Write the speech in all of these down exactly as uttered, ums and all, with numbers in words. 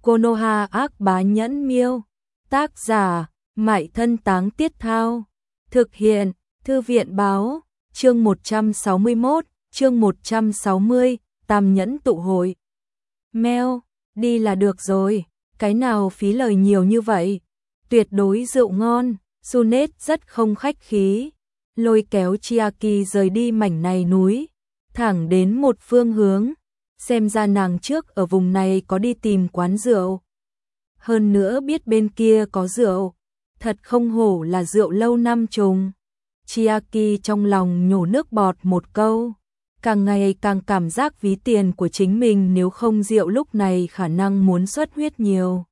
Konoha ác bá nhẫn miêu. Tác giả, Mại Thân Táng Tiết Thao. Thực hiện, Thư viện báo. Chương một trăm sáu mươi mốt, chương một trăm sáu mươi, Tam nhẫn tụ hội. Mèo, đi là được rồi, cái nào phí lời nhiều như vậy. Tuyệt đối rượu ngon, Sunet rất không khách khí. Lôi kéo Chiaki rời đi mảnh này núi, thẳng đến một phương hướng. Xem ra nàng trước ở vùng này có đi tìm quán rượu. Hơn nữa biết bên kia có rượu, thật không hổ là rượu lâu năm trùng. Chiaki trong lòng nhổ nước bọt một câu, càng ngày càng cảm giác ví tiền của chính mình nếu không rượu lúc này khả năng muốn xuất huyết nhiều.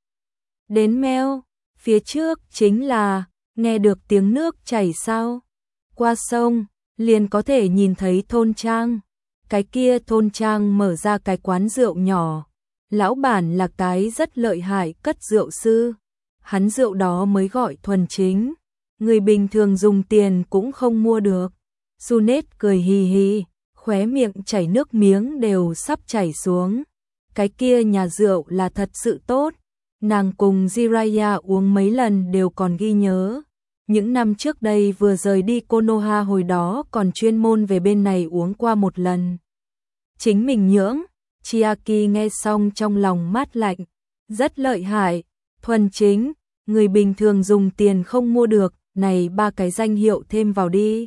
Đến meo, phía trước chính là, nghe được tiếng nước chảy sao? Qua sông, liền có thể nhìn thấy thôn trang. Cái kia thôn trang mở ra cái quán rượu nhỏ. Lão bản là cái rất lợi hại cất rượu sư. Hắn rượu đó mới gọi thuần chính. Người bình thường dùng tiền cũng không mua được. Sunet cười hì hì, khóe miệng chảy nước miếng đều sắp chảy xuống. Cái kia nhà rượu là thật sự tốt. Nàng cùng Jiraiya uống mấy lần đều còn ghi nhớ. Những năm trước đây vừa rời đi Konoha hồi đó còn chuyên môn về bên này uống qua một lần. Chính mình nhưỡng, Chiaki nghe xong trong lòng mát lạnh. Rất lợi hại, thuần chính, người bình thường dùng tiền không mua được, này ba cái danh hiệu thêm vào đi.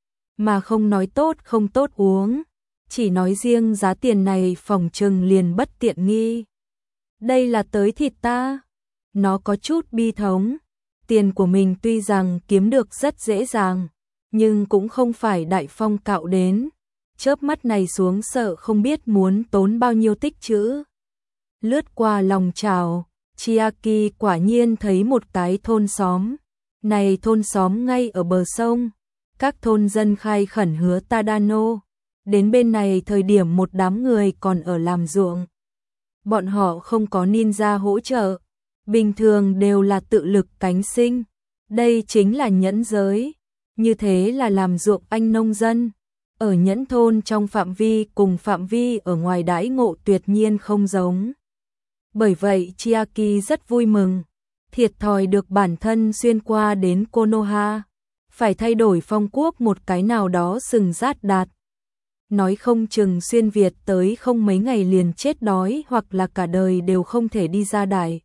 Mà không nói tốt không tốt uống, chỉ nói riêng giá tiền này phòng trừng liền bất tiện nghi. Đây là tới thịt ta, nó có chút bi thống. Tiền của mình tuy rằng kiếm được rất dễ dàng, nhưng cũng không phải đại phong cạo đến. Chớp mắt này xuống sợ không biết muốn tốn bao nhiêu tích trữ. Lướt qua lòng chảo, Chiaki quả nhiên thấy một cái thôn xóm. Này thôn xóm ngay ở bờ sông. Các thôn dân khai khẩn hứa Tadano. Đến bên này thời điểm một đám người còn ở làm ruộng. Bọn họ không có ninja hỗ trợ. Bình thường đều là tự lực cánh sinh. Đây chính là nhẫn giới. Như thế là làm ruộng anh nông dân. Ở nhẫn thôn trong phạm vi cùng phạm vi ở ngoài đãi ngộ tuyệt nhiên không giống. Bởi vậy Chiaki rất vui mừng. Thiệt thòi được bản thân xuyên qua đến Konoha. Phải thay đổi phong quốc một cái nào đó sừng rát đạt. Nói không chừng xuyên Việt tới không mấy ngày liền chết đói hoặc là cả đời đều không thể đi ra đại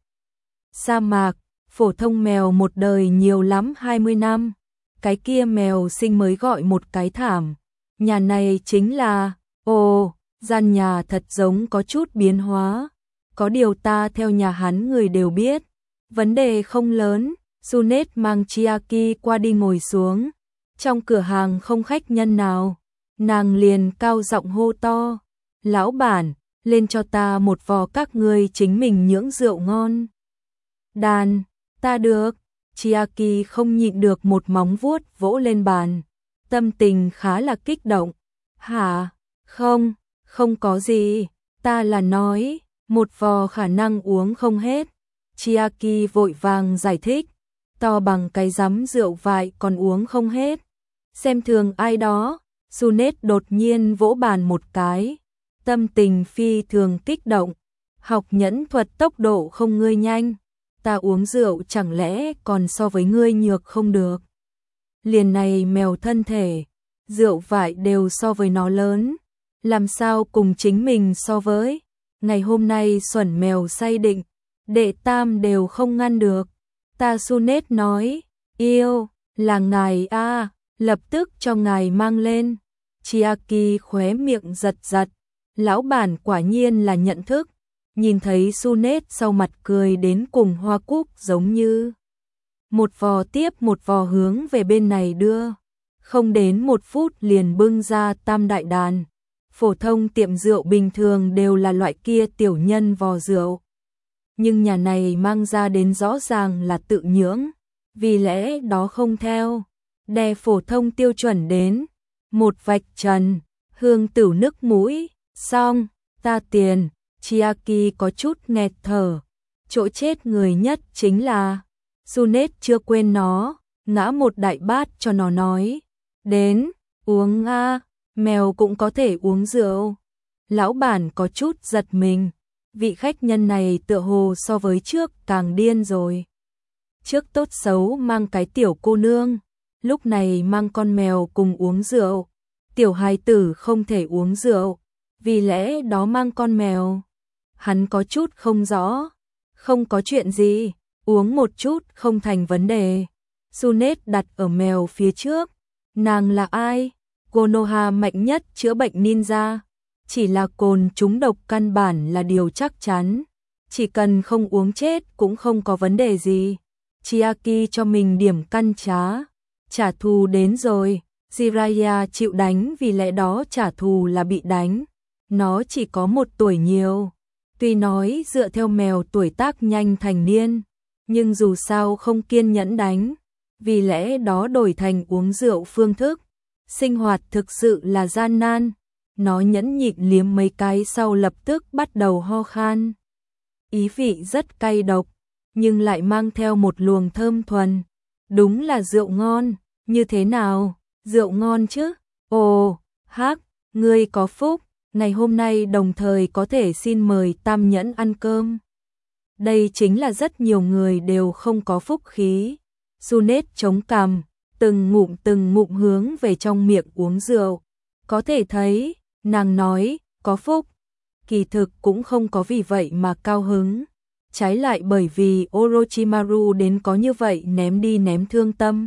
sa mạc. Phổ thông mèo một đời nhiều lắm hai mươi năm. Cái kia mèo sinh mới gọi một cái thảm. Nhà này chính là, ồ, gian nhà thật giống có chút biến hóa. Có điều ta theo nhà hắn người đều biết. Vấn đề không lớn, Sunet mang Chiaki qua đi ngồi xuống. Trong cửa hàng không khách nhân nào. Nàng liền cao giọng hô to. Lão bản, lên cho ta một vò các ngươi chính mình nhưỡng rượu ngon. Đàn, ta được. Chiaki không nhịn được một móng vuốt vỗ lên bàn. Tâm tình khá là kích động. Hả? Không, không có gì. Ta là nói, một vò khả năng uống không hết. Chiaki vội vàng giải thích. To bằng cái rắm rượu vại còn uống không hết. Xem thường ai đó. Sunet đột nhiên vỗ bàn một cái. Tâm tình phi thường kích động. Học nhẫn thuật tốc độ không ngươi nhanh. Ta uống rượu chẳng lẽ còn so với ngươi nhược không được. Liền này mèo thân thể, rượu vại đều so với nó lớn. Làm sao cùng chính mình so với. Ngày hôm nay xuẩn mèo say định, đệ tam đều không ngăn được. Ta Sunet nói, yêu, là ngài a, lập tức cho ngài mang lên. Chiaki khóe miệng giật giật. Lão bản quả nhiên là nhận thức. Nhìn thấy Sunet sau mặt cười đến cùng hoa cúc giống như. Một vò tiếp một vò hướng về bên này đưa. Không đến một phút liền bưng ra tam đại đàn. Phổ thông tiệm rượu bình thường đều là loại kia tiểu nhân vò rượu. Nhưng nhà này mang ra đến rõ ràng là tự nhưỡng. Vì lẽ đó không theo. Đè phổ thông tiêu chuẩn đến. Một vạch trần. Hương tửu nước mũi. Xong. Ta tiền. Chiaki có chút nghẹt thở. Chỗ chết người nhất chính là. Sunet chưa quên nó. Ngã một đại bát cho nó nói. Đến. Uống a. Mèo cũng có thể uống rượu. Lão bản có chút giật mình. vị khách nhân này tựa hồ so với trước càng điên rồi. Trước tốt xấu mang cái tiểu cô nương, lúc này mang con mèo cùng uống rượu. Tiểu hài tử không thể uống rượu, vì lẽ đó mang con mèo. Hắn có chút không rõ, không có chuyện gì, uống một chút không thành vấn đề. Junet đặt ở mèo phía trước, nàng là ai? Konoha mạnh nhất chữa bệnh ninja, chỉ là cồn trúng độc căn bản là điều chắc chắn, chỉ cần không uống chết cũng không có vấn đề gì. Chiaki cho mình điểm căn trá, trả thù đến rồi. Jiraiya chịu đánh vì lẽ đó trả thù là bị đánh. Nó chỉ có một tuổi nhiều. Tuy nói dựa theo mèo tuổi tác nhanh thành niên, nhưng dù sao không kiên nhẫn đánh. Vì lẽ đó đổi thành uống rượu phương thức. Sinh hoạt thực sự là gian nan. Nó nhẫn nhịn liếm mấy cái sau lập tức bắt đầu ho khan. Ý vị rất cay độc, nhưng lại mang theo một luồng thơm thuần. Đúng là rượu ngon, như thế nào? Rượu ngon chứ? Ồ, hắc, ngươi có phúc, ngày hôm nay đồng thời có thể xin mời Tam Nhẫn ăn cơm. Đây chính là rất nhiều người đều không có phúc khí. Junet chống cằm, từng ngụm từng ngụm hướng về trong miệng uống rượu. Có thể thấy, nàng nói, có phúc. Kỳ thực cũng không có vì vậy mà cao hứng. Trái lại bởi vì Orochimaru đến có như vậy ném đi ném thương tâm.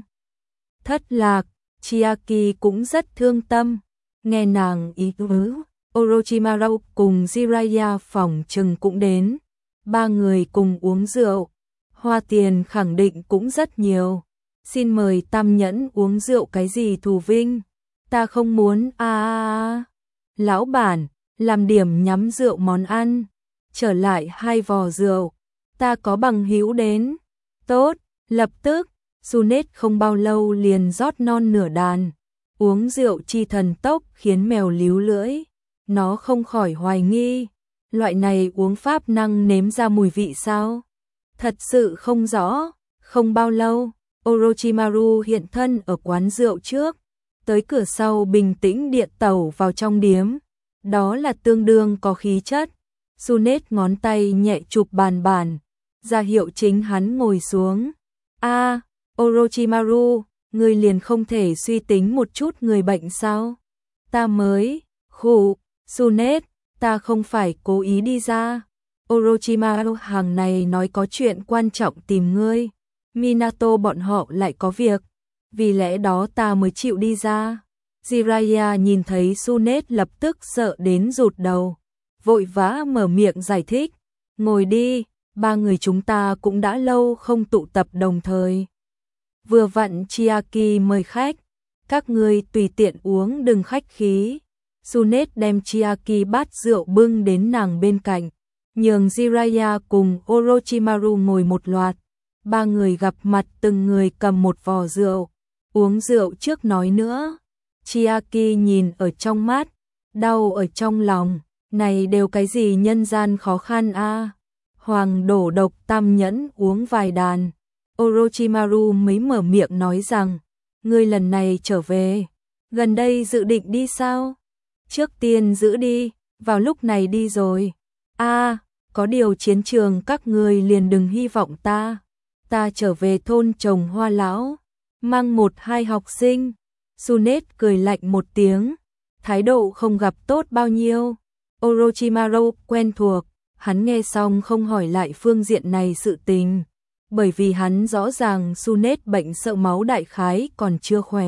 Thất lạc, Chiaki cũng rất thương tâm. Nghe nàng ý tứ, Orochimaru cùng Jiraiya phỏng chừng cũng đến. Ba người cùng uống rượu. Hoa tiền khẳng định cũng rất nhiều. Xin mời Tam Nhẫn uống rượu cái gì thù vinh? Ta không muốn a à, à. Lão bản, làm điểm nhắm rượu món ăn. Trở lại hai vò rượu. Ta có bằng hữu đến. Tốt, lập tức. Junet không bao lâu liền rót non nửa đàn. Uống rượu chi thần tốc khiến mèo líu lưỡi. Nó không khỏi hoài nghi. Loại này uống pháp năng nếm ra mùi vị sao? Thật sự không rõ. Không bao lâu, Orochimaru hiện thân ở quán rượu trước. Tới cửa sau bình tĩnh điện tẩu vào trong điếm. Đó là tương đương có khí chất. Junet ngón tay nhẹ chụp bàn bàn, ra hiệu chính hắn ngồi xuống. A, à, Orochimaru, ngươi liền không thể suy tính một chút người bệnh sao? Ta mới, khụ, Junet, ta không phải cố ý đi ra. Orochimaru hàng này nói có chuyện quan trọng tìm ngươi. Minato bọn họ lại có việc, vì lẽ đó ta mới chịu đi ra. Jiraiya nhìn thấy Junet lập tức sợ đến rụt đầu, vội vã mở miệng giải thích. Ngồi đi, ba người chúng ta cũng đã lâu không tụ tập đồng thời. Vừa vặn Chiaki mời khách, các ngươi tùy tiện uống đừng khách khí. Junet đem Chiaki bát rượu bưng đến nàng bên cạnh, nhường Jiraiya cùng Orochimaru ngồi một loạt. Ba người gặp mặt từng người cầm một vò rượu, uống rượu trước nói nữa. Chiaki nhìn ở trong mắt, đau ở trong lòng, này đều cái gì nhân gian khó khăn a. À? Hoàng đổ độc Tam Nhẫn uống vài đàn. Orochimaru mới mở miệng nói rằng, ngươi lần này trở về, gần đây dự định đi sao? Trước tiên giữ đi, vào lúc này đi rồi. A, à, có điều chiến trường các ngươi liền đừng hy vọng ta. Ta trở về thôn trồng hoa lão, mang một hai học sinh. Junet cười lạnh một tiếng, thái độ không gặp tốt bao nhiêu. Orochimaru quen thuộc, hắn nghe xong không hỏi lại phương diện này sự tình, bởi vì hắn rõ ràng Junet bệnh sợ máu đại khái còn chưa khỏe.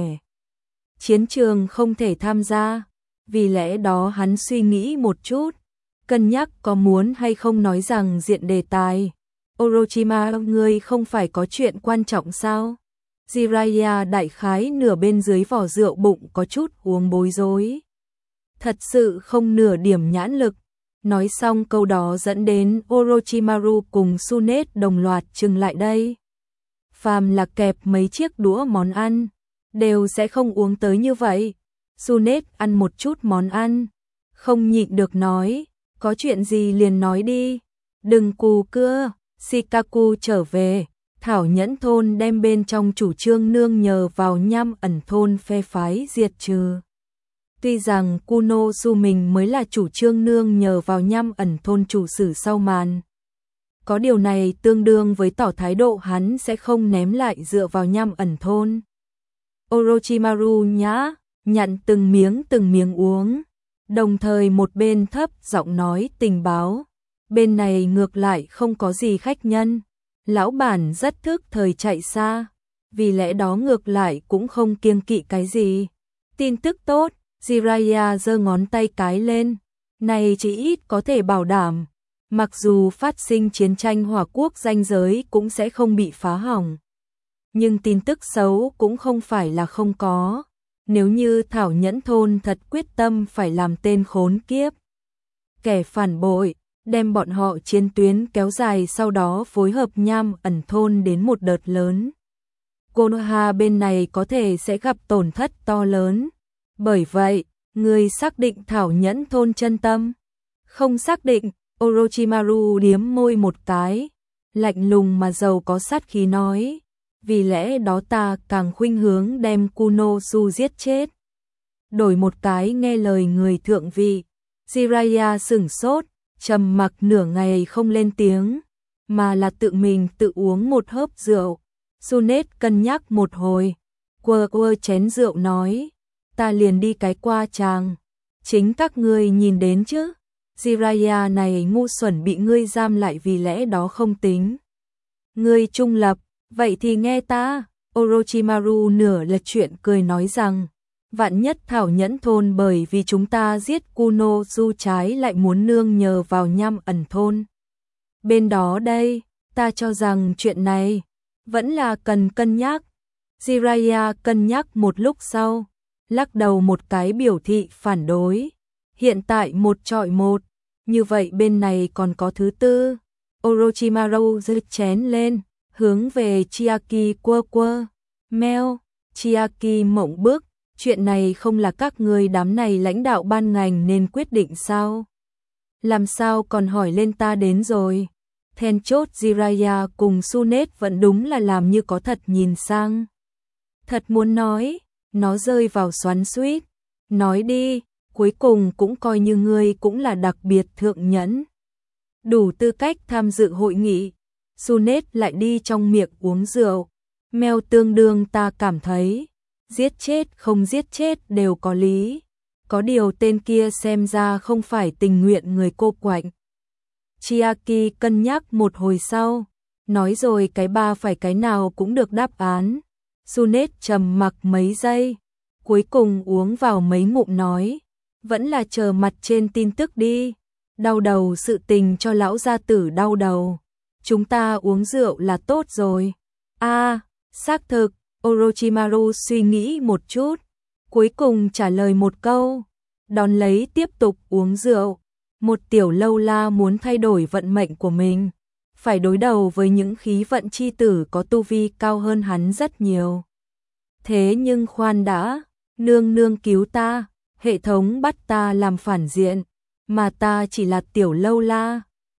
Chiến trường không thể tham gia, vì lẽ đó hắn suy nghĩ một chút, cân nhắc có muốn hay không nói rằng diện đề tài. Orochimaru, ngươi không phải có chuyện quan trọng sao? Jiraiya đại khái nửa bên dưới vỏ rượu bụng có chút uống bối rối. Thật sự không nửa điểm nhãn lực. Nói xong câu đó dẫn đến Orochimaru cùng Junet đồng loạt trừng lại đây. Phàm là kẹp mấy chiếc đũa món ăn, đều sẽ không uống tới như vậy. Junet ăn một chút món ăn, không nhịn được nói, có chuyện gì liền nói đi, đừng cù cưa. Shikaku trở về, Thảo Nhẫn thôn đem bên trong chủ trương nương nhờ vào nham ẩn thôn phe phái diệt trừ. Tuy rằng Kunosu mình mới là chủ trương nương nhờ vào nham ẩn thôn chủ sử sau màn. Có điều này tương đương với tỏ thái độ hắn sẽ không ném lại dựa vào nham ẩn thôn. Orochimaru nhã, nhận từng miếng từng miếng uống, đồng thời một bên thấp giọng nói tình báo. Bên này ngược lại không có gì khách nhân, lão bản rất thức thời chạy xa, vì lẽ đó ngược lại cũng không kiêng kỵ cái gì. Tin tức tốt, Jiraiya giơ ngón tay cái lên, này chỉ ít có thể bảo đảm, mặc dù phát sinh chiến tranh hỏa quốc ranh giới cũng sẽ không bị phá hỏng. Nhưng tin tức xấu cũng không phải là không có, nếu như Thảo Nhẫn thôn thật quyết tâm phải làm tên khốn kiếp, kẻ phản bội, đem bọn họ chiến tuyến kéo dài sau đó phối hợp nham ẩn thôn đến một đợt lớn. Konoha bên này có thể sẽ gặp tổn thất to lớn. Bởi vậy, người xác định Thảo Nhẫn thôn chân tâm. Không xác định, Orochimaru điếm môi một cái, lạnh lùng mà giàu có sát khí nói. Vì lẽ đó ta càng khuynh hướng đem Kunosu giết chết. Đổi một cái nghe lời người thượng vị. Jiraiya sửng sốt, trầm mặc nửa ngày không lên tiếng, mà là tự mình tự uống một hớp rượu. Sunet cân nhắc một hồi, quơ quơ chén rượu nói, ta liền đi cái qua chàng, chính các ngươi nhìn đến chứ. Jiraiya này ngu xuẩn bị ngươi giam lại vì lẽ đó không tính. Ngươi trung lập, vậy thì nghe ta. Orochimaru nửa lật chuyện cười nói rằng, vạn nhất Thảo Nhẫn thôn bởi vì chúng ta giết Kunosu trái lại muốn nương nhờ vào nham ẩn thôn. Bên đó đây, ta cho rằng chuyện này vẫn là cần cân nhắc. Jiraiya cân nhắc một lúc sau, lắc đầu một cái biểu thị phản đối. Hiện tại một chọi một, như vậy bên này còn có thứ tư. Orochimaru giơ chén lên, hướng về Chiaki quơ quơ. Meo, Chiaki mộng bức, chuyện này không là các người đám này lãnh đạo ban ngành nên quyết định sao? Làm sao còn hỏi lên ta đến rồi? Then chốt Jiraiya cùng Sunet vẫn đúng là làm như có thật nhìn sang. Thật muốn nói, nó rơi vào xoắn xuýt. Nói đi, cuối cùng cũng coi như ngươi cũng là đặc biệt thượng nhẫn. Đủ tư cách tham dự hội nghị. Sunet lại đi trong miệng uống rượu. Meo tương đương ta cảm thấy, giết chết không giết chết đều có lý. Có điều tên kia xem ra không phải tình nguyện người cô quạnh. Chiaki cân nhắc một hồi sau, nói rồi cái ba phải cái nào cũng được đáp án. Sunet trầm mặc mấy giây, cuối cùng uống vào mấy ngụm nói, vẫn là chờ mặt trên tin tức đi. Đau đầu sự tình cho lão gia tử đau đầu. Chúng ta uống rượu là tốt rồi. A, à, xác thực, Orochimaru suy nghĩ một chút, cuối cùng trả lời một câu, đón lấy tiếp tục uống rượu. Một tiểu lâu la muốn thay đổi vận mệnh của mình, phải đối đầu với những khí vận chi tử có tu vi cao hơn hắn rất nhiều. Thế nhưng khoan đã, nương nương cứu ta, hệ thống bắt ta làm phản diện, mà ta chỉ là tiểu lâu la,